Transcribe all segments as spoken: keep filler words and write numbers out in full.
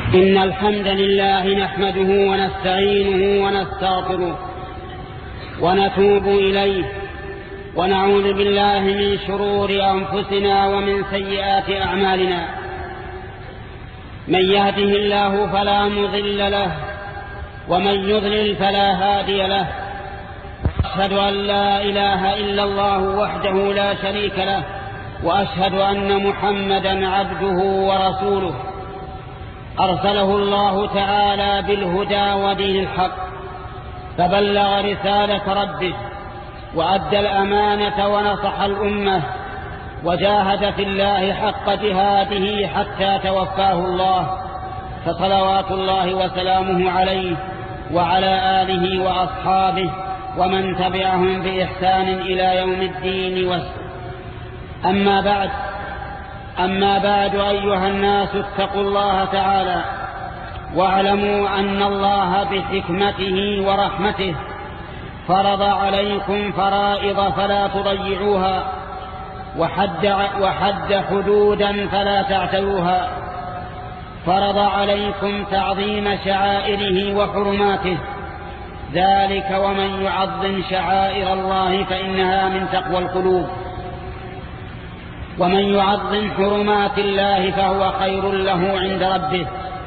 إن الحمد لله نحمده ونستعينه ونستغفره ونتوب إليه ونعوذ بالله من شرور أنفسنا ومن سيئات أعمالنا. من يهده الله فلا مضل له ومن يضلل فلا هادي له. أشهد أن لا إله إلا الله وحده لا شريك له، وأشهد أن محمدا عبده ورسوله أرسله الله تعالى بالهدى ودين الحق، فبلغ رسالة ربه وأدى الأمانة ونصح الأمة، وجاهد في الله حق جهاده حتى توفاه الله، فصلوات الله وسلامه عليه وعلى آله وأصحابه ومن تبعهم بإحسان إلى يوم الدين. أما بعد أما بعد أيها الناس، اتقوا الله تعالى واعلموا أن الله بحكمته ورحمته فرض عليكم فرائض فلا تضيعوها، وحد, وحد حدودا فلا تعتدوها. فرض عليكم تعظيم شعائره وحرماته، ذلك ومن يعظم شعائر الله فإنها من تقوى القلوب. ومن يعظم حرمات الله فهو خير له عند ربه.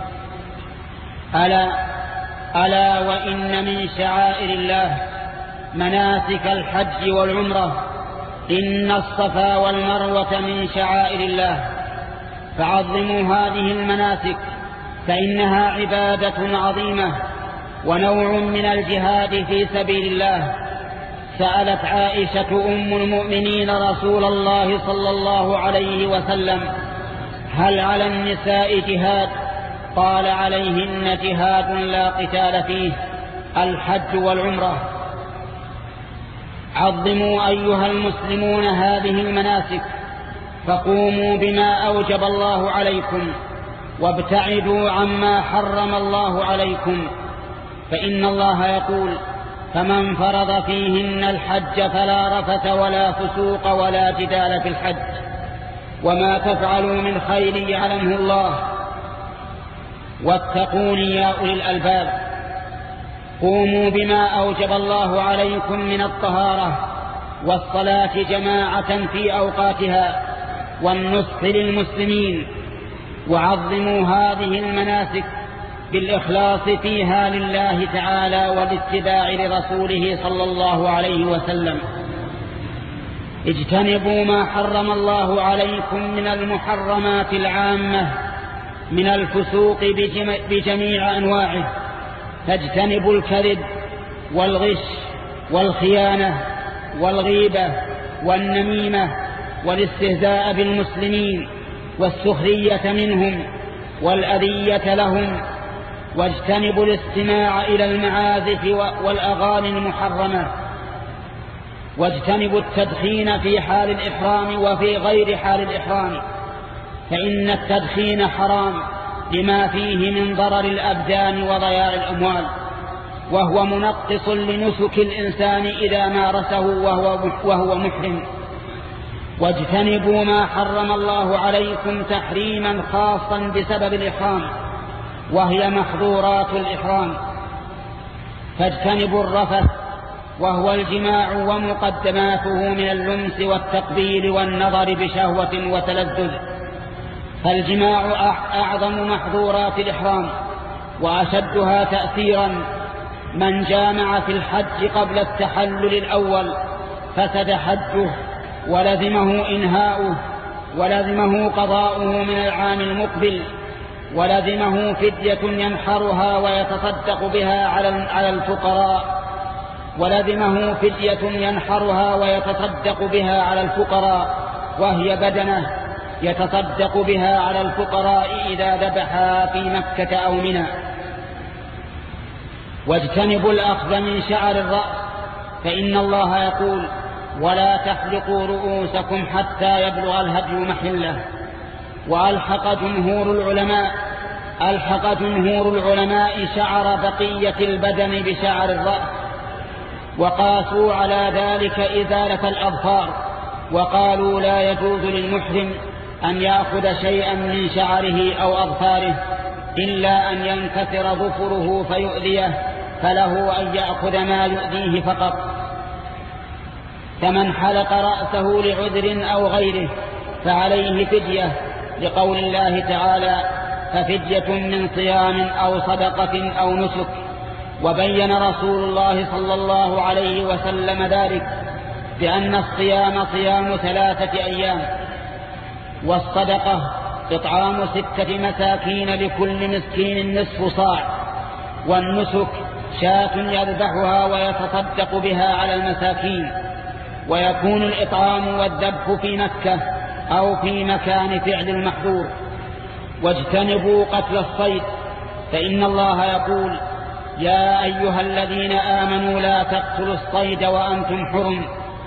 ألا, ألا وإن من شعائر الله مناسك الحج والعمرة. إن الصفا والمروة من شعائر الله، فعظموا هذه المناسك فإنها عبادة عظيمة ونوع من الجهاد في سبيل الله. سألت عائشة أم المؤمنين رسول الله صلى الله عليه وسلم: هل على النساء جهاد؟ قال: عليهن جهاد لا قتال فيه، الحج والعمرة. عظموا أيها المسلمون هذه المناسك، فقوموا بما أوجب الله عليكم، وابتعدوا عما حرم الله عليكم، فإن الله يقول: فمن فرض فيهن الحج فلا رفث ولا فسوق ولا جدال في الحج، وما تفعلوا من خير يعلمه الله، واتقوني يا أولي الألباب. قوموا بما أوجب الله عليكم من الطهارة والصلاة جماعة في أوقاتها والنصح للمسلمين، وعظموا هذه المناسك بالإخلاص فيها لله تعالى والاتباع لرسوله صلى الله عليه وسلم. اجتنبوا ما حرم الله عليكم من المحرمات العامة من الفسوق بجميع أنواعه، فاجتنبوا الكذب والغش والخيانة والغيبة والنميمة والاستهزاء بالمسلمين والسخرية منهم والأذية لهم، واجتنبوا الاستماع إلى المعازف والأغاني المحرمة، واجتنبوا التدخين في حال الإحرام وفي غير حال الإحرام، فإن التدخين حرام لما فيه من ضرر الأبدان وضياع الأموال، وهو منقص لنسك الإنسان إذا مارسه وهو, وهو محرم. واجتنبوا ما حرم الله عليكم تحريما خاصا بسبب الإحرام، وهي محظورات الإحرام، فاجتنبوا الرفث وهو الجماع ومقدماته من اللمس والتقبيل والنظر بشهوة وتلذذ، فالجماع أعظم محظورات الإحرام وأشدها تأثيرا. من جامع في الحج قبل التحلل الأول فسد حجه ولزمه إنهاؤه، ولزمه قضاؤه من العام المقبل، ولزمه فدية ينحرها ويتصدق بها على الفقراء ولزمه فدية ينحرها ويتصدق بها على الفقراء وهي بدنه يتصدق بها على الفقراء إذا ذبحا في مكة أو منى. واجتنبوا الأخذ من شعر الرأس، فإن الله يقول: ولا تحلقوا رؤوسكم حتى يبلغ الهدي محله. وألحق جمهور العلماء ألحق جمهور العلماء شعر بقية البدن بشعر الرأس، وقاسوا على ذلك إزالة الأظفار، وقالوا لا يجوز للمحرم أن يأخذ شيئا من شعره أو أظفاره، إلا أن ينكسر ظفره فيؤذيه فله أن يأخذ ما يؤذيه فقط. فمن حلق رأسه لعذر أو غيره فعليه فدية، لقول الله تعالى: ففدية من صيام أو صدقة أو نسك. وبين رسول الله صلى الله عليه وسلم ذلك بأن الصيام صيام ثلاثة أيام، والصدقة إطعام ستة مساكين لكل مسكين نصف صاع، والنسك شاة يذبحها ويتصدق بها على المساكين. ويكون الإطعام والذبح في مكة أو في مكان فعل المحظور. واجتنبوا قتل الصيد، فإن الله يقول: يا أيها الذين آمنوا لا تقتلوا الصيد وأنتم حرم،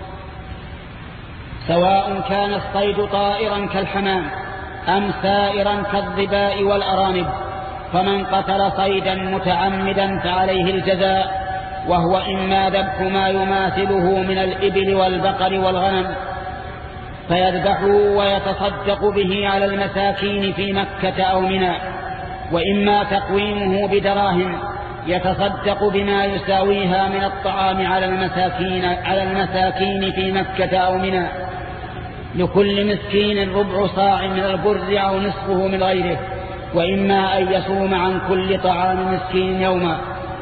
سواء كان الصيد طائرا كالحمام أم سائرا كالظباء والأرانب. فمن قتل صيدا متعمدا فعليه الجزاء، وهو إما ذبح ما يماثله من الإبل والبقر والغنم فيذبحه ويتصدق به على المساكين في مكة أو منى، وإما تقويمه بدراهم يتصدق بما يساويها من الطعام على المساكين على المساكين في مكة أو منى، لكل مسكين ربع صاع من البر أو نصفه من غيره، وإما أن يصوم عن كل طعام مسكين يوما.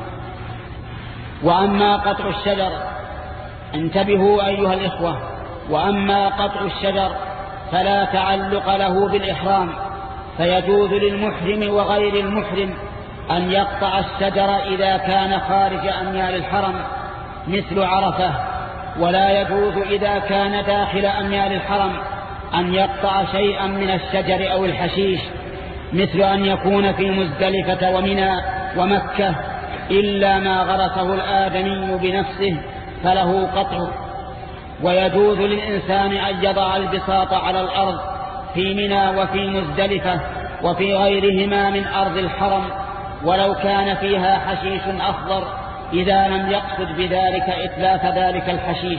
وأما قطع الشجر، انتبهوا أيها الإخوة، وأما قطع الشجر فلا تعلق له بالإحرام، فيجوز للمحرم وغير المحرم أن يقطع الشجر إذا كان خارج أميال الحرم مثل عرفة، ولا يجوز إذا كان داخل أميال الحرم أن يقطع شيئا من الشجر أو الحشيش، مثل أن يكون في مزدلفة ومنى ومكة، إلا ما غرسه الآدمي بنفسه فله قطعه. ويجوز للإنسان أن يضع البساط على الأرض في منى وفي مزدلفة وفي غيرهما من أرض الحرم، ولو كان فيها حشيش أخضر، إذا لم يقصد بذلك إتلاف ذلك الحشيش.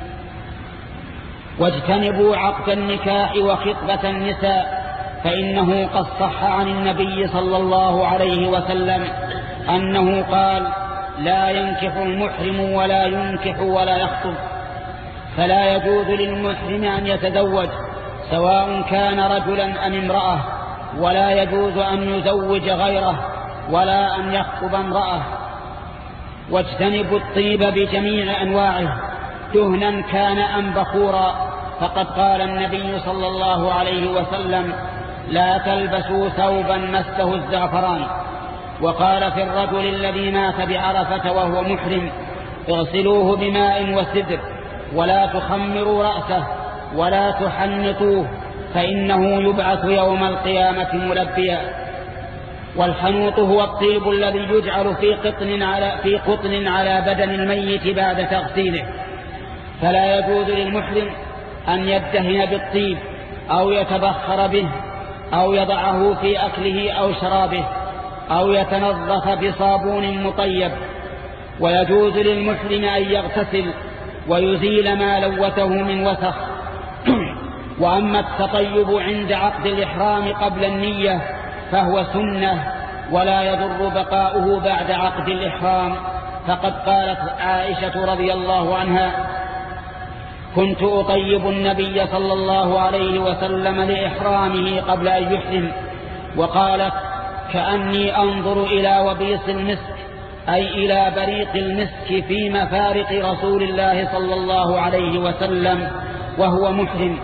واجتنبوا عقد النكاح وخطبة النساء، فإنه قد صح عن النبي صلى الله عليه وسلم أنه قال: لا ينكح المحرم ولا ينكح ولا يخطب. فلا يجوز للمحرم أن يتزوج سواء كان رجلا أم امرأة، ولا يجوز أن يزوج غيره ولا أن يخطب امرأة. واجتنبوا الطيب بجميع أنواعه، دهنا كان أم بخورا، فقد قال النبي صلى الله عليه وسلم: لا تلبسوا ثوبا مسه الزعفران. وقال في الرجل الذي مات بعرفة وهو محرم: اغسلوه بماء وسدر، ولا تخمروا رأسه ولا تحنطوه، فإنه يبعث يوم القيامة ملبيا. والحنوط هو الطيب الذي يجعل في قطن على, في قطن على بدن الميت بعد تغسيله. فلا يجوز للمحرم أن يدهن بالطيب أو يتبخر به أو يضعه في أكله أو شرابه أو يتنظف بصابون مطيب. ويجوز للمحرم أن يغتسل ويزيل ما لوثه من وسخ. وأما التطيب عند عقد الإحرام قبل النية فهو سنة، ولا يضر بقاؤه بعد عقد الإحرام، فقد قالت عائشة رضي الله عنها: كنت أطيب النبي صلى الله عليه وسلم لإحرامه قبل أن يحرم. وقالت: كأني أنظر إلى وبيص المسك، أي إلى بريق المسك في مفارق رسول الله صلى الله عليه وسلم وهو محرم.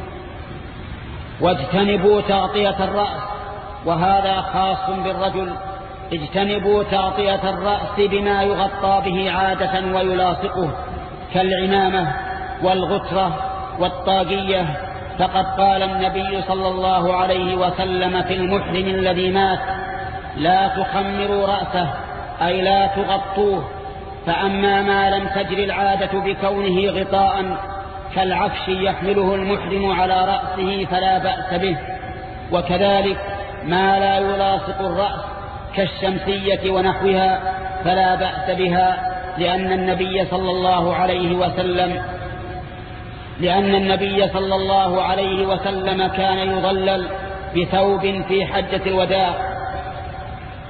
واجتنبوا تغطية الرأس، وهذا خاص بالرجل. اجتنبوا تغطية الرأس بما يغطى به عادة ويلاصقه كالعمامة والغترة والطاقية، فقد قال النبي صلى الله عليه وسلم في المحرم الذي مات: لا تخمروا رأسه، أي لا تغطوه. فأما ما لم تجري العادة بكونه غطاء كالعفش يحمله المحرم على رأسه فلا بأس به، وكذلك ما لا يلاصق الرأس كالشمسية ونحوها فلا بأس بها، لأن النبي صلى الله عليه وسلم لأن النبي صلى الله عليه وسلم كان يظلل بثوب في حجة الوداع،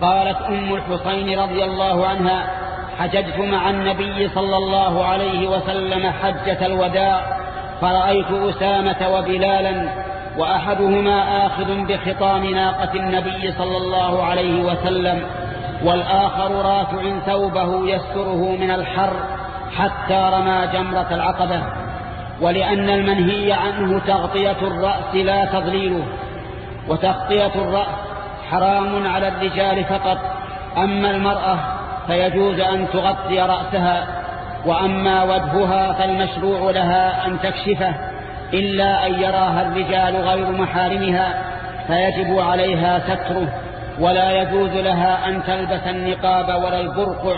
قالت أم الحسين رضي الله عنها: حججت مع النبي صلى الله عليه وسلم حجة الوداع، فرأيت أسامة وبلالا، وأحدهما آخذ بخطام ناقة النبي صلى الله عليه وسلم، والآخر رافع ثوبه يستره من الحر حتى رمى جمرة العقبة. ولأن المنهي عنه تغطية الرأس لا تضليله، وتغطية الرأس حرام على الرجال فقط، أما المرأة فيجوز أن تغطي رأسها، وأما وجهها فالمشروع لها أن تكشفه، إلا أن يراها الرجال غير محارمها فيجب عليها ستره، ولا يجوز لها أن تلبس النقاب ولا البرقع.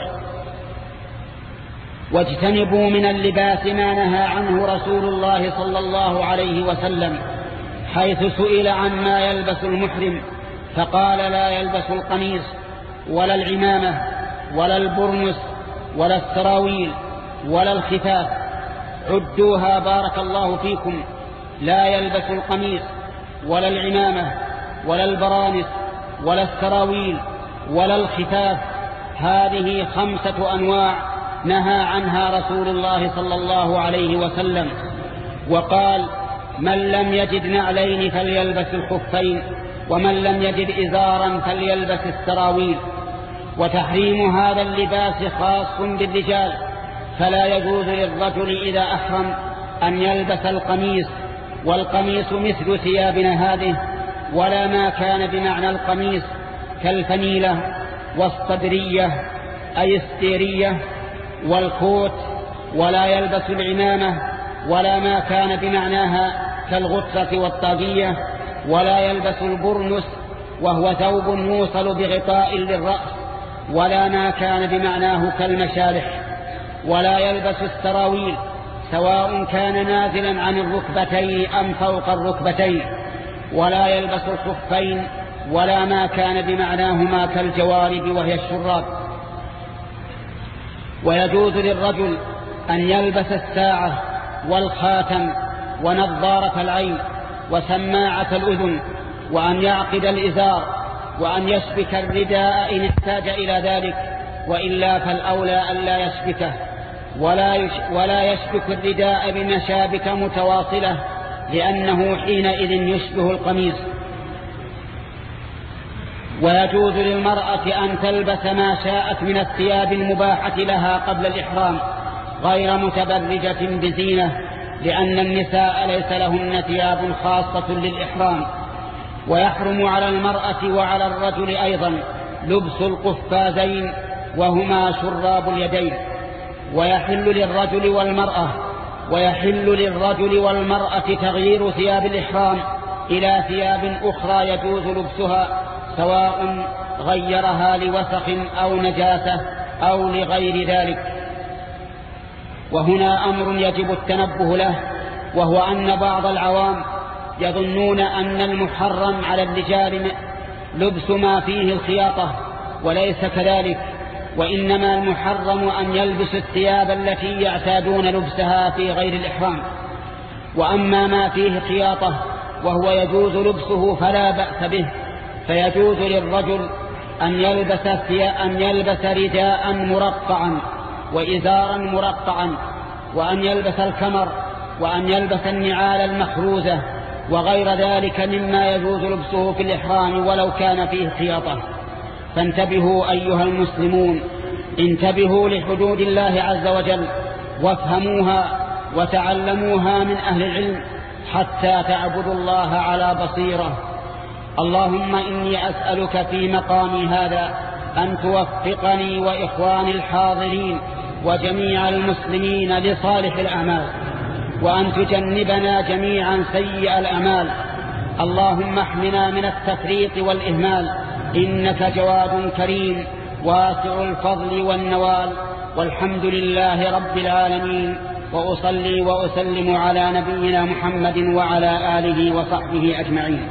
واجتنبوا من اللباس ما نهى عنه رسول الله صلى الله عليه وسلم، حيث سئل عن ما يلبس المحرم فقال: لا يلبس القميص ولا العمامة ولا البرنس ولا السراويل ولا الخفاف. عدوها بارك الله فيكم: لا يلبس القميص ولا العمامة ولا البرانس ولا السراويل ولا الخفاف. هذه خمسة أنواع نهى عنها رسول الله صلى الله عليه وسلم. وقال: من لم يجد نعلين فليلبس الخفين، ومن لم يجد إزارا فليلبس السراويل. وتحريم هذا اللباس خاص بالرجال، فلا يجوز للرجل إذا أحرم أن يلبس القميص، والقميص مثل ثيابنا هذه، ولا ما كان بمعنى القميص كالفنيلة والصدرية أي الستيرية والكوت، ولا يلبس العمامة ولا ما كان بمعناها كالغطرة والطاقية، ولا يلبس البرنس وهو ثوب موصل بغطاء للرأس، ولا ما كان بمعناه كالمشالح، ولا يلبس السراويل سواء كان نازلا عن الركبتين أم فوق الركبتين، ولا يلبس الخفين ولا ما كان بمعناهما كالجوارب وهي الشراب. ويجوز للرجل أن يلبس الساعة والخاتم ونظارة العين وسماعة الأذن، وأن يعقد الإزار، وأن يشبك الرداء إن احتاج إلى ذلك، وإلا فالأولى أن لا يشبكه، ولا, ولا يشبك الرداء بمشابك متواصلة، لأنه حينئذ يشبه القميص. ويجوز للمرأة أن تلبس ما شاءت من الثياب المباحة لها قبل الإحرام غير متبرجة بزينة، لأن النساء ليس لهن ثياب خاصة للإحرام. ويحرم على المرأة وعلى الرجل أيضا لبس القفازين وهما شراب اليدين. ويحل للرجل والمرأة ويحل للرجل والمرأة تغيير ثياب الإحرام إلى ثياب أخرى يجوز لبسها، سواء غيرها لوسخ أو نجاسة أو لغير ذلك. وهنا أمر يجب التنبه له، وهو أن بعض العوام يظنون أن المحرم على الرجال لبس ما فيه الخياطة، وليس كذلك، وإنما المحرم أن يلبس الثياب التي يعتادون لبسها في غير الإحرام. وأما ما فيه خياطة وهو يجوز لبسه فلا بأس به، فيجوز للرجل أن يلبس, أن يلبس رداء مرقعا وإزارا مرقعا، وأن يلبس الكمر، وأن يلبس النعال المخروزة وغير ذلك مما يجوز لبسه في الإحرام ولو كان فيه خياطة. فانتبهوا أيها المسلمون، انتبهوا لحدود الله عز وجل، وافهموها وتعلموها من أهل العلم حتى تعبدوا الله على بصيرة. اللهم إني أسألك في مقامي هذا أن توفقني وإخواني الحاضرين وجميع المسلمين لصالح الأعمال، وأن تجنبنا جميعا سيء الأعمال. اللهم احمنا من التفريط والإهمال، إنك جواد كريم واسع الفضل والنوال. والحمد لله رب العالمين، وأصلي وأسلم على نبينا محمد وعلى آله وصحبه أجمعين.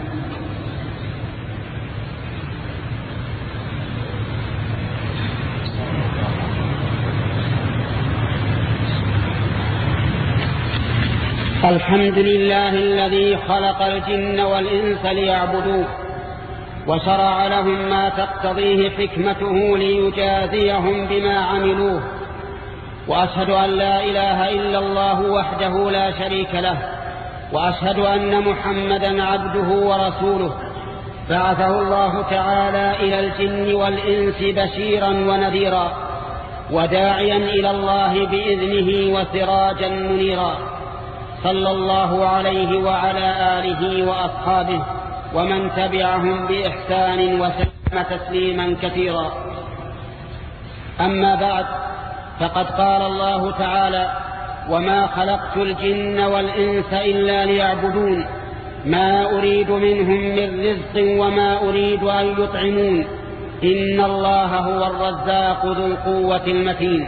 الحمد لله الذي خلق الجن والإنس ليعبدوه، وشرع لهم ما تقتضيه حكمته ليجازيهم بما عملوه. وأشهد أن لا إله إلا الله وحده لا شريك له، وأشهد أن محمدا عبده ورسوله بعثه الله تعالى إلى الجن والإنس بشيرا ونذيرا وداعيا إلى الله بإذنه وسراجا منيرا، صلى الله عليه وعلى آله وأصحابه ومن تبعهم بإحسان وسلم تسليما كثيرا. أما بعد، فقد قال الله تعالى: وما خلقت الجن والإنس إلا ليعبدون ما أريد منهم من رزق وما أريد أن يطعمون إن الله هو الرزاق ذو القوة المتين.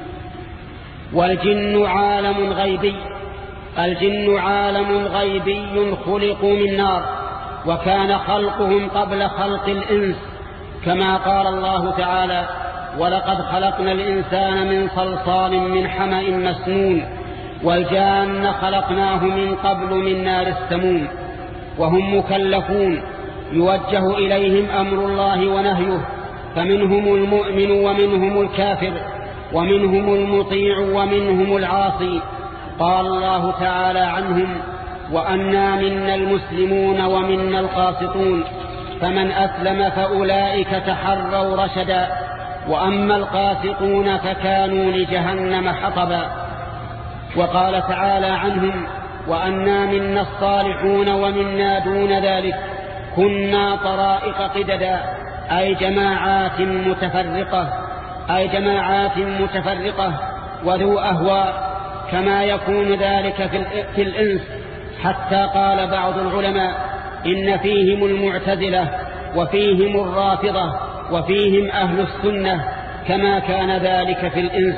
والجن عالم غيبي الجن عالم غيبي خلقوا من نار، وكان خلقهم قبل خلق الإنس، كما قال الله تعالى: ولقد خلقنا الإنسان من صلصال من حمأ مسنون والجان خلقناه من قبل من نار السموم. وهم مكلفون يوجه إليهم أمر الله ونهيه، فمنهم المؤمن ومنهم الكافر، ومنهم المطيع ومنهم العاصي. قال الله تعالى عنهم: وأنا منا المسلمون ومنا القاسطون، فمن أسلم فأولئك تحروا رشدا، وأما القاسطون فكانوا لجهنم حطبا. وقال تعالى عنهم: وأنا منا الصالحون ومنا دون ذلك كنا طرائق قددا، أي جماعات متفرقة أي جماعات متفرقة وذو أهواء، كما يكون ذلك في الإنس، حتى قال بعض العلماء: إن فيهم المعتزلة وفيهم الرافضة وفيهم أهل السنة، كما كان ذلك في الإنس.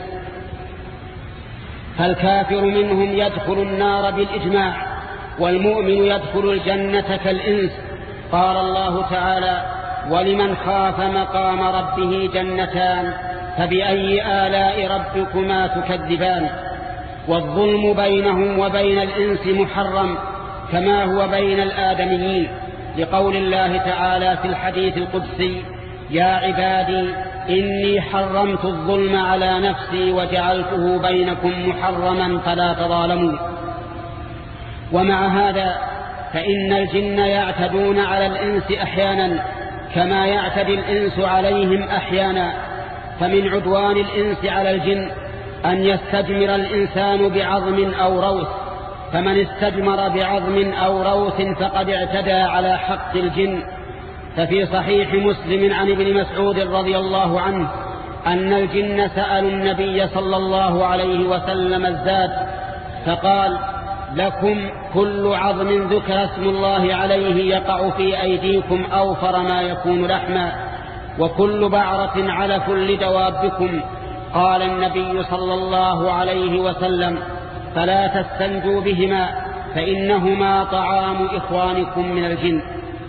فالكافر منهم يدخل النار بالإجماع، والمؤمن يدخل الجنة كالإنس. قال الله تعالى: ولمن خاف مقام ربه جنتان فبأي آلاء ربكما تكذبان. والظلم بينهم وبين الإنس محرم كما هو بين الآدميين، لقول الله تعالى في الحديث القدسي: يا عبادي إني حرمت الظلم على نفسي وجعلته بينكم محرما فلا تظالموا. ومع هذا فإن الجن يعتدون على الإنس أحيانا كما يعتدي الإنس عليهم أحيانا. فمن عدوان الإنس على الجن أن يستجمر الإنسان بعظم أو روث، فمن استجمر بعظم أو روث فقد اعتدى على حق الجن. ففي صحيح مسلم عن ابن مسعود رضي الله عنه أن الجن سألوا النبي صلى الله عليه وسلم الزاد، فقال: لكم كل عظم ذكر اسم الله عليه يقع في أيديكم أوفر ما يكون لحما، وكل بعرة علف لدوابكم. قال النبي صلى الله عليه وسلم: فلا تستنجوا بهما فإنهما طعام إخوانكم من الجن.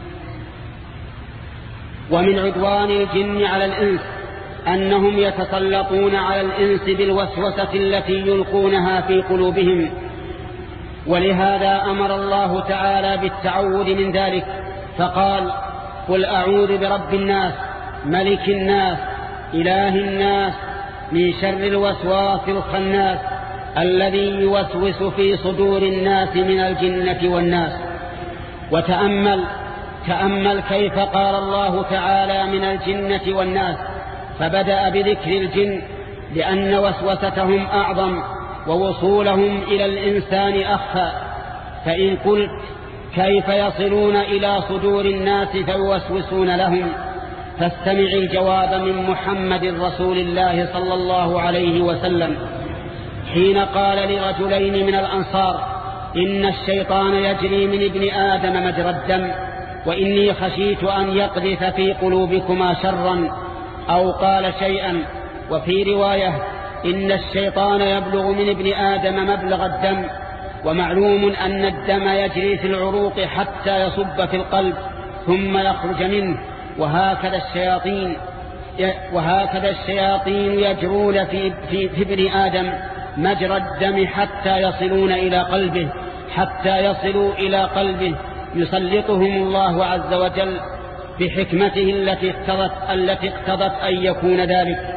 ومن عدوان الجن على الإنس أنهم يتسلطون على الإنس بالوسوسة التي يلقونها في قلوبهم، ولهذا أمر الله تعالى بالتعوذ من ذلك، فقال: قل أعوذ برب الناس ملك الناس إله الناس من شر الوسواس الخناس الذي يوسوس في صدور الناس من الجنة والناس. وتأمل تأمل كيف قال الله تعالى من الجنة والناس، فبدأ بذكر الجن لأن وسوستهم أعظم ووصولهم إلى الإنسان أخفى. فإن قلت كيف يصلون إلى صدور الناس فيوسوسون لهم، فاستمع الجواب من محمد رسول الله صلى الله عليه وسلم حين قال لرجلين من الأنصار: إن الشيطان يجري من ابن آدم مجرى الدم، وإني خشيت أن يقذف في قلوبكما شرا، أو قال شيئا. وفي رواية: إن الشيطان يبلغ من ابن آدم مبلغ الدم. ومعلوم أن الدم يجري في العروق حتى يصب في القلب ثم يخرج منه، وهكذا الشياطين وهكذا الشياطين يجرون في, في, في ابن آدم مجرى الدم حتى يصلون إلى قلبه حتى يصلوا إلى قلبه يسلطهم الله عز وجل بحكمته التي اقتضت, التي اقتضت أن يكون ذلك.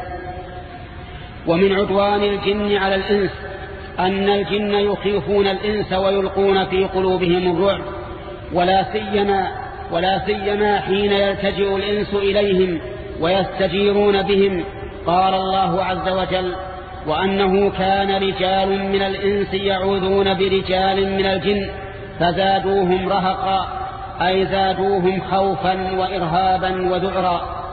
ومن عدوان الجن على الإنس أن الجن يخيفون الإنس ويلقون في قلوبهم الرعب، ولا سيما ولا سيما حين يلتجئ الإنس إليهم ويستجيرون بهم. قال الله عز وجل: وأنه كان رجال من الإنس يعوذون برجال من الجن فزادوهم رهقا، أي زادوهم خوفا وإرهابا وذعرا.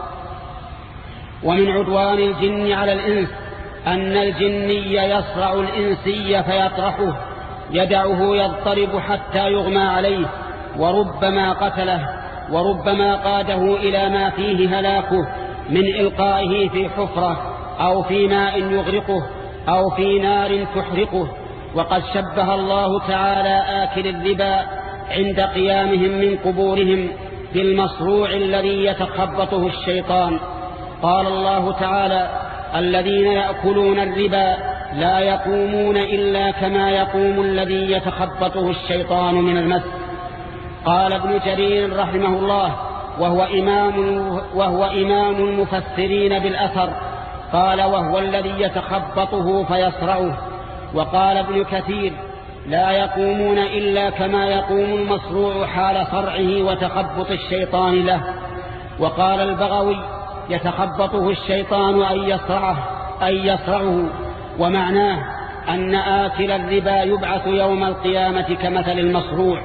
ومن عدوان الجن على الإنس أن الجني يصرع الإنسي فيطرحه، يدعه يضطرب حتى يغمى عليه، وربما قتله، وربما قاده إلى ما فيه هلاكه من إلقائه في حفرة أو في ماء يغرقه أو في نار تحرقه. وقد شبه الله تعالى آكل الربا عند قيامهم من قبورهم بالمصروع الذي يتخبطه الشيطان. قال الله تعالى: الذين يأكلون الربا لا يقومون إلا كما يقوم الذي يتخبطه الشيطان من المس. قال ابن جرير رحمه الله وهو إمام, وهو إمام المفسرين بالأثر، قال: وهو الذي يتخبطه فيصرعه. وقال ابن كثير: لا يقومون إلا كما يقوم المصروع حال صرعه وتخبط الشيطان له. وقال البغوي: يتخبطه الشيطان أن يصرعه, أن يصرعه ومعناه أن آكل الربا يبعث يوم القيامة كمثل المصروع.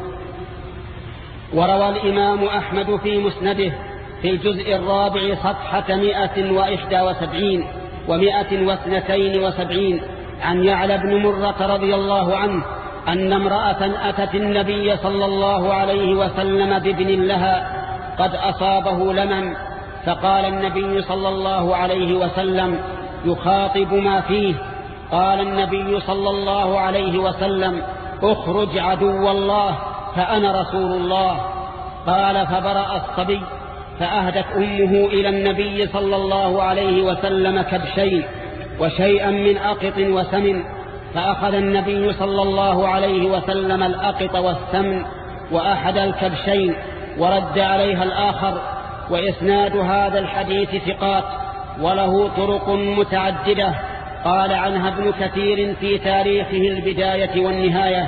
وروى الإمام أحمد في مسنده في الجزء الرابع صفحة مئة وإحدى وسبعين ومئة واثنتين وسبعين عن يعلى بن مرة رضي الله عنه أن امرأة أتت النبي صلى الله عليه وسلم بابن لها قد أصابه لمم، فقال النبي صلى الله عليه وسلم يخاطب ما فيه. قال النبي صلى الله عليه وسلم: اخرج عدو الله فأنا رسول الله. قال: فبرأ الصبي، فأهدت أمه إلى النبي صلى الله عليه وسلم كبشين وشيئا من أقط وسمن، فأخذ النبي صلى الله عليه وسلم الأقط والسمن وأحد الكبشين ورد عليها الآخر. وإسناد هذا الحديث ثقات وله طرق متعددة. قال عنها ابن كثير في تاريخه البداية والنهاية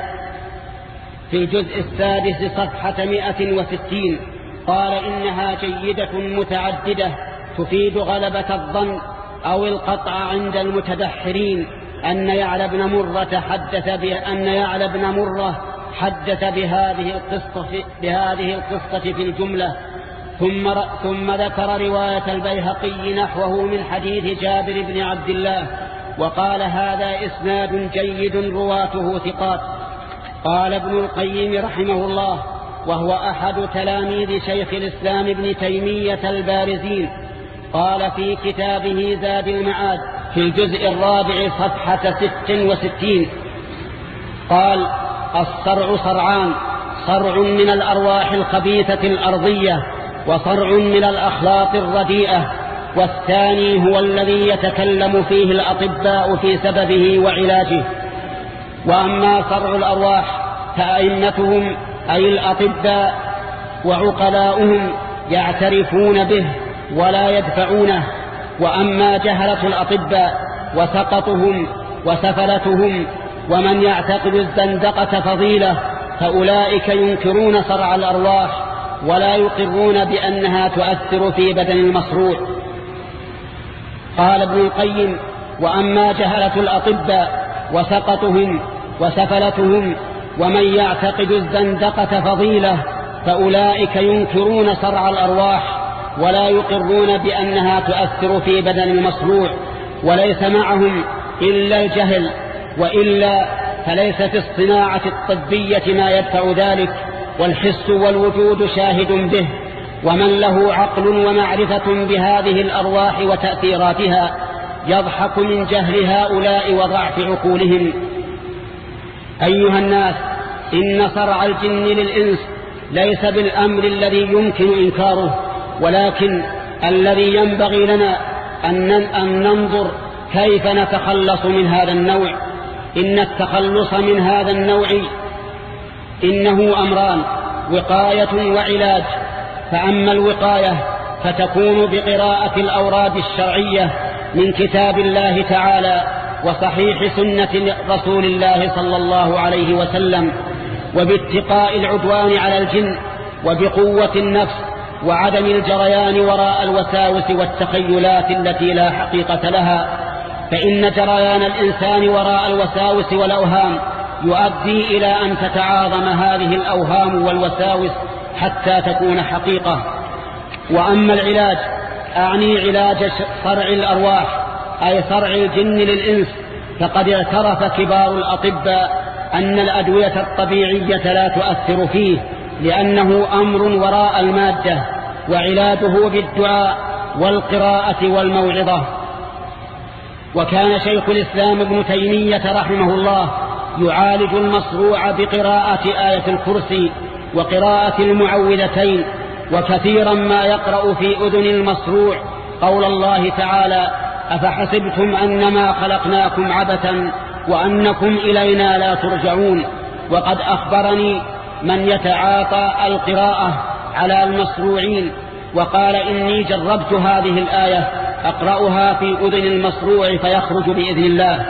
في الجزء السادس صفحة مئة وستين، قال: إنها جيدة متعددة تفيد غلبة الظن أو القطع عند المتدحرين أن يعلى بن مرة حدث بأن يعلى بن مرة حدث بهذه القصة بهذه القصة في الجملة. ثم ثم ذكر رواية البيهقي نحوه من حديث جابر بن عبد الله، وقال: هذا إسناد جيد رواته ثقات. قال ابن القيم رحمه الله وهو أحد تلاميذ شيخ الإسلام ابن تيمية البارزين، قال في كتابه زاد المعاد في الجزء الرابع صفحة ست وستين، قال: الصرع صرعان: صرع من الأرواح الخبيثة الأرضية، وصرع من الأخلاق الرديئة، والثاني هو الذي يتكلم فيه الأطباء في سببه وعلاجه. وأما صرع الأرواح فأئمتهم أي الأطباء وعقلاؤهم يعترفون به ولا يدفعونه. وأما جهلة الأطباء وسقطهم وسفلتهم ومن يعتقد الزندقة فضيلة فأولئك ينكرون صرع الأرواح ولا يقرون بأنها تؤثر في بدن المصروع. قال ابن القيم: وأما جهلة الأطباء وسقطهم وسفلتهم ومن يعتقد الزندقة فضيلة فأولئك ينكرون صرع الأرواح ولا يقرون بأنها تؤثر في بدن المصروع، وليس معهم إلا الجهل، وإلا فليس في الصناعة الطبية ما يدفع ذلك، والحس والوجود شاهد به. ومن له عقل ومعرفة بهذه الأرواح وتأثيراتها يضحك من جهل هؤلاء وضعف عقولهم. أيها الناس، إن صرع الجن للإنس ليس بالأمر الذي يمكن إنكاره، ولكن الذي ينبغي لنا أن ننظر كيف نتخلص من هذا النوع. إن التخلص من هذا النوع إنه أمران: وقاية وعلاج. فأما الوقاية فتكون بقراءة الأوراد الشرعية من كتاب الله تعالى وصحيح سنة رسول الله صلى الله عليه وسلم، وباتقاء العدوان على الجن، وبقوة النفس، وعدم الجريان وراء الوساوس والتخيلات التي لا حقيقة لها، فإن جريان الإنسان وراء الوساوس والأوهام يؤدي إلى أن تتعاظم هذه الأوهام والوساوس حتى تكون حقيقة. وأما العلاج أعني علاج صرع الأرواح أي صرع الجن للإنس، فقد اعترف كبار الأطباء أن الأدوية الطبيعية لا تؤثر فيه، لأنه أمر وراء المادة، وعلاجه بالدعاء والقراءة والموعظة. وكان شيخ الإسلام ابن تيمية رحمه الله يعالج المصروع بقراءة آية الكرسي وقراءة المعوذتين، وكثيرا ما يقرأ في أذن المصروع قول الله تعالى: أفحسبتم أنما خلقناكم عبثا وأنكم إلينا لا ترجعون. وقد أخبرني من يتعاطى القراءة على المصروعين وقال: إني جربت هذه الآية أقرأها في أذن المصروع فيخرج بإذن الله.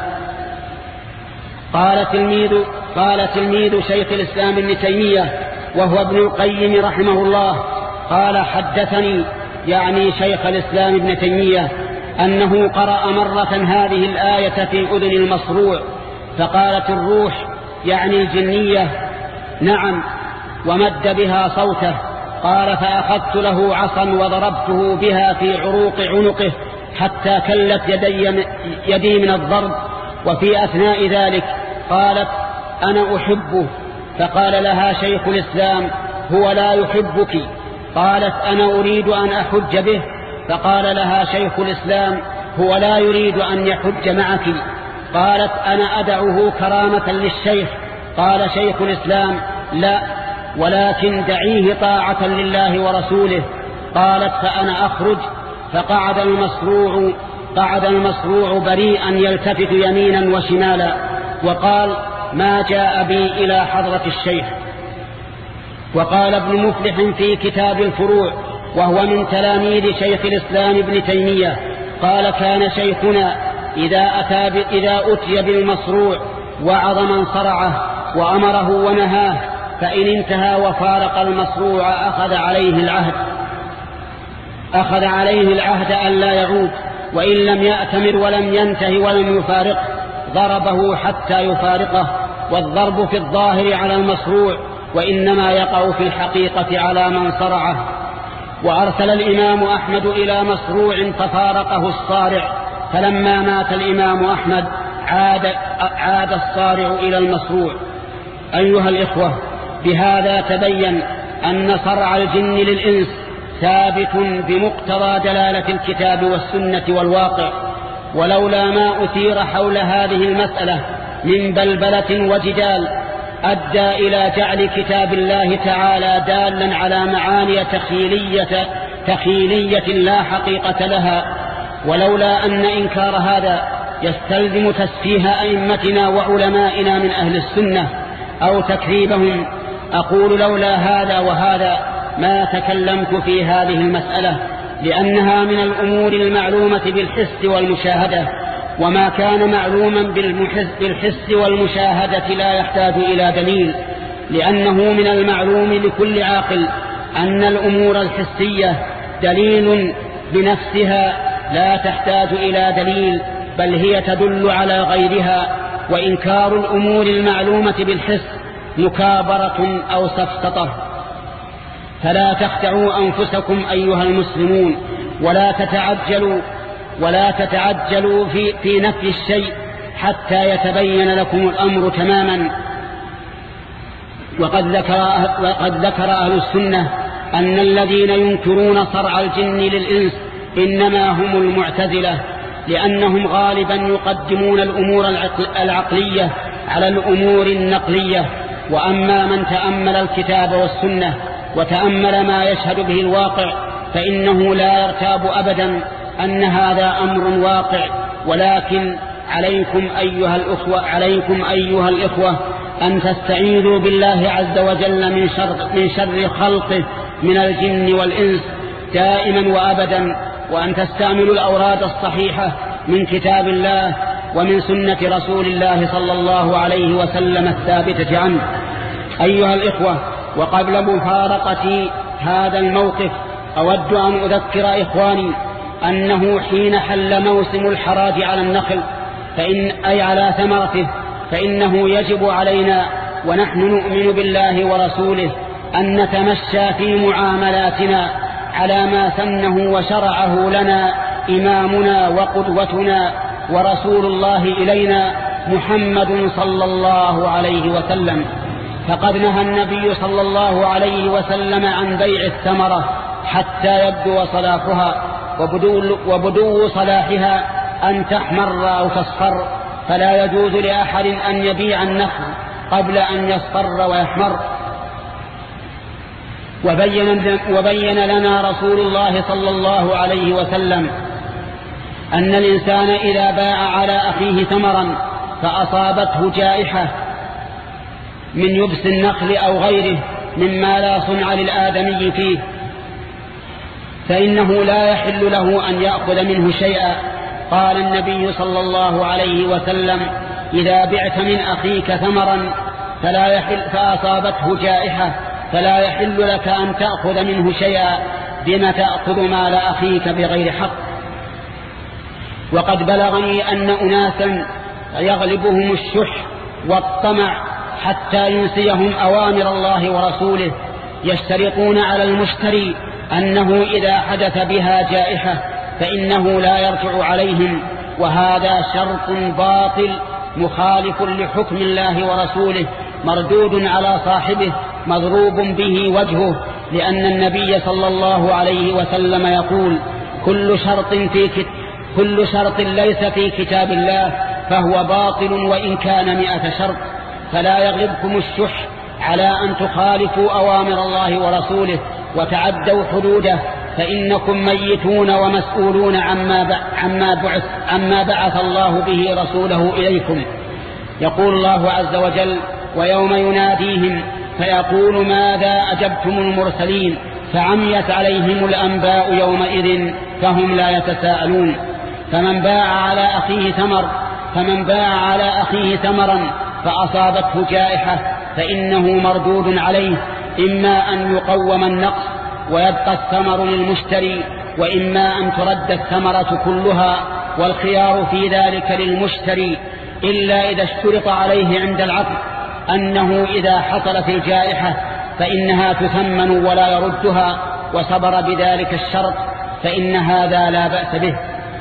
قال تلميذ, قال تلميذ شيخ الإسلام ابن تيمية وهو ابن القيم رحمه الله قال: حدثني يعني شيخ الإسلام ابن تيمية أنه قرأ مرة هذه الآية في أذن المصروع فقالت الروح يعني الجنية نعم، ومد بها صوته. قال: فأخذت له عصا وضربته بها في عروق عنقه حتى كلت يدي, يدي من الضرب. وفي أثناء ذلك قالت: أنا أحبه. فقال لها شيخ الإسلام: هو لا يحبك. قالت: أنا أريد أن أحج به. فقال لها شيخ الإسلام: هو لا يريد أن يحج معك. قالت: أنا أدعه كرامة للشيخ. قال شيخ الإسلام: لا، ولكن دعيه طاعة لله ورسوله. قالت: فأنا أخرج. فقعد المصروع قعد المصروع بريئا يلتفت يمينا وشمالا، وقال: ما جاء بي إلى حضرة الشيخ. وقال ابن مفلح في كتاب الفروع وهو من تلاميذ شيخ الإسلام ابن تيمية قال: كان شيخنا إذا أتى, إذا أتي بالمصروع وعظ من صرعه وأمره ونهاه، فإن انتهى وفارق المصروع أخذ عليه العهد أخذ عليه العهد أن لا يعود، وإن لم يأتمر ولم ينته ولم يفارق ضربه حتى يفارقه. والضرب في الظاهر على المصروع، وإنما يقع في الحقيقة على من صرعه. وأرسل الإمام أحمد إلى مصروع ففارقه الصارع، فلما مات الإمام أحمد عاد, عاد الصارع إلى المصروع. أيها الإخوة، بهذا تبين أن صرع الجن للإنس ثابت بمقتضى دلالة الكتاب والسنة والواقع، ولولا ما أثير حول هذه المسألة من بلبلة وجدال أدى إلى جعل كتاب الله تعالى دالا على معاني تخيلية, تخيلية لا حقيقة لها. ولولا أن إنكار هذا يستلزم تسفيه أئمتنا وعلمائنا من أهل السنة أو تكذيبهم، أقول لولا هذا وهذا ما تكلمت في هذه المسألة، لأنها من الأمور المعلومة بالحس والمشاهدة، وما كان معلوما بالحس والمشاهدة لا يحتاج إلى دليل، لأنه من المعلوم لكل عاقل أن الأمور الحسية دليل بنفسها لا تحتاج إلى دليل، بل هي تدل على غيرها. وإنكار الأمور المعلومة بالحس مكابرة أو سفسطة. فلا تخدعوا أنفسكم أيها المسلمون، ولا تتعجلوا ولا تتعجلوا في, في نفي الشيء حتى يتبين لكم الأمر تماما. وقد ذكر, وقد ذكر أهل السنة أن الذين ينكرون صرع الجن للإنس إنما هم المعتزلة، لأنهم غالبا يقدمون الأمور العقلية على الأمور النقلية. وأما من تأمل الكتاب والسنة وتأمل ما يشهد به الواقع فإنه لا يرتاب أبدا أن هذا أمر واقع. ولكن عليكم أيها الأخوة, عليكم أيها الإخوة أن تستعيذوا بالله عز وجل من شر, من شر خلقه من الجن والإنس دائما وأبدا، وأن تستعملوا الأوراد الصحيحة من كتاب الله ومن سنة رسول الله صلى الله عليه وسلم الثابتة عنه. أيها الإخوة، وقبل مفارقة هذا الموقف أود أن أذكر إخواني أنه حين حل موسم الحراج على النخل فإن أي على ثمرته فإنه يجب علينا ونحن نؤمن بالله ورسوله أن نتمشى في معاملاتنا على ما سنه وشرعه لنا إمامنا وقدوتنا ورسول الله إلينا محمد صلى الله عليه وسلم. فقد نهى النبي صلى الله عليه وسلم عن بيع الثمرة حتى يبدو صلاحها، وبدو, وبدو صلاحها أن تحمر أو تصفر، فلا يجوز لأحد أن يبيع النخل قبل أن يصفر ويحمر. وبين, وبين لنا رسول الله صلى الله عليه وسلم أن الإنسان إذا باع على أخيه ثمرا فأصابته جائحة من يبس النخل أو غيره مما لا صنع للآدمي فيه فإنه لا يحل له أن يأخذ منه شيئا. قال النبي صلى الله عليه وسلم: إذا بعت من أخيك ثمرا فلا يحل فأصابته جائحة فلا يحل لك أن تأخذ منه شيئا، بما تأخذ مال أخيك بغير حق. وقد بلغني أن أناسا يغلبهم الشح والطمع حتى ينسيهم أوامر الله ورسوله، يشترطون على المشتري أنه إذا حدث بها جائحة فإنه لا يرجع عليهم، وهذا شرط باطل مخالف لحكم الله ورسوله مردود على صاحبه مضروب به وجهه، لأن النبي صلى الله عليه وسلم يقول: كل شرط في كت... كل شرط ليس في كتاب الله فهو باطل وإن كان مئة شرط. فلا يغلبكم الشح على أن تخالفوا أوامر الله ورسوله وتعدوا حدوده، فإنكم ميتون ومسؤولون عما عما بعث عما بعث الله به رسوله إليكم. يقول الله عز وجل: ويوم يناديهم فيقول ماذا أجبتم المرسلين فعميت عليهم الأنباء يومئذ فهم لا يتساءلون. فمن باع على أخيه ثمر فمن باع على أخيه ثمرا فأصابته جائحة فإنه مردود عليه، إما أن يقوم النقص ويبقى الثمر للمشتري، وإما أن ترد الثمرة كلها، والخيار في ذلك للمشتري، إلا إذا اشترط عليه عند العقد أنه إذا حصلت الجائحة فإنها تثمن ولا يردها، وصبر بذلك الشرط فإن هذا لا بأس به.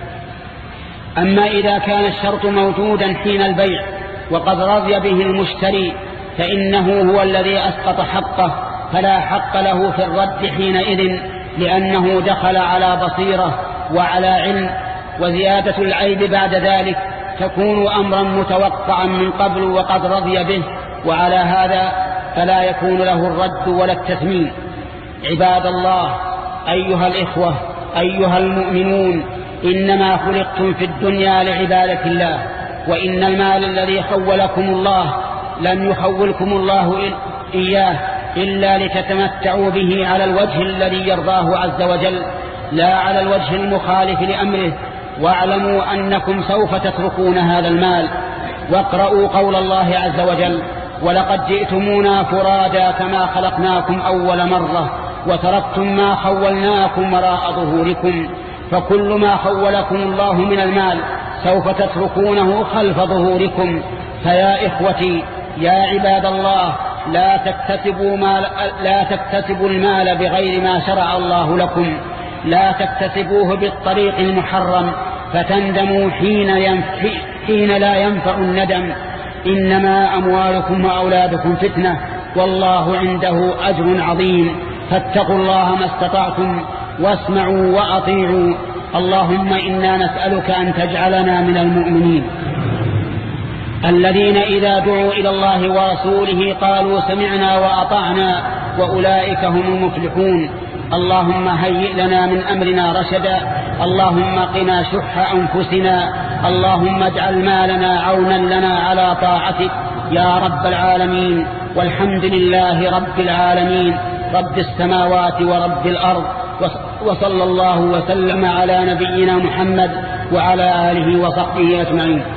أما إذا كان الشرط موجودا حين البيع وقد رضي به المشتري فإنه هو الذي أسقط حقه، فلا حق له في الرد حينئذ، لأنه دخل على بصيرة وعلى علم، وزيادة العيب بعد ذلك تكون أمرا متوقعا من قبل وقد رضي به، وعلى هذا فلا يكون له الرد ولا التثمين. عباد الله، أيها الإخوة، أيها المؤمنون، إنما خلقتم في الدنيا لعبادة الله، وإن المال الذي خولكم الله لم يخولكم الله إياه إلا لتتمتعوا به على الوجه الذي يرضاه عز وجل، لا على الوجه المخالف لأمره. واعلموا أنكم سوف تتركون هذا المال. واقرأوا قول الله عز وجل: ولقد جئتمونا فرادا كما خلقناكم أول مرة وتركتم ما خولناكم وراء ظهوركم. فكل ما خولكم الله من المال سوف تتركونه خلف ظهوركم. فيا إخوتي، يا عباد الله، لا تكتسبوا, مال لا تكتسبوا المال بغير ما شرع الله لكم، لا تكتسبوه بالطريق المحرم فتندموا حين, ينف... حين لا ينفع الندم. إنما أموالكم وأولادكم فتنة والله عنده أجر عظيم. فاتقوا الله ما استطعتم واسمعوا وأطيعوا. اللهم إنا نسألك أن تجعلنا من المؤمنين الذين إذا دعوا إلى الله ورسوله قالوا سمعنا وأطعنا وأولئك هم المفلحون. اللهم هيئ لنا من أمرنا رشدا. اللهم قنا شح أنفسنا. اللهم اجعل مالنا عونا لنا على طاعتك يا رب العالمين. والحمد لله رب العالمين. رب السماوات ورب الأرض. وصلى الله وسلم على نبينا محمد وعلى آله وصحبه أجمعين.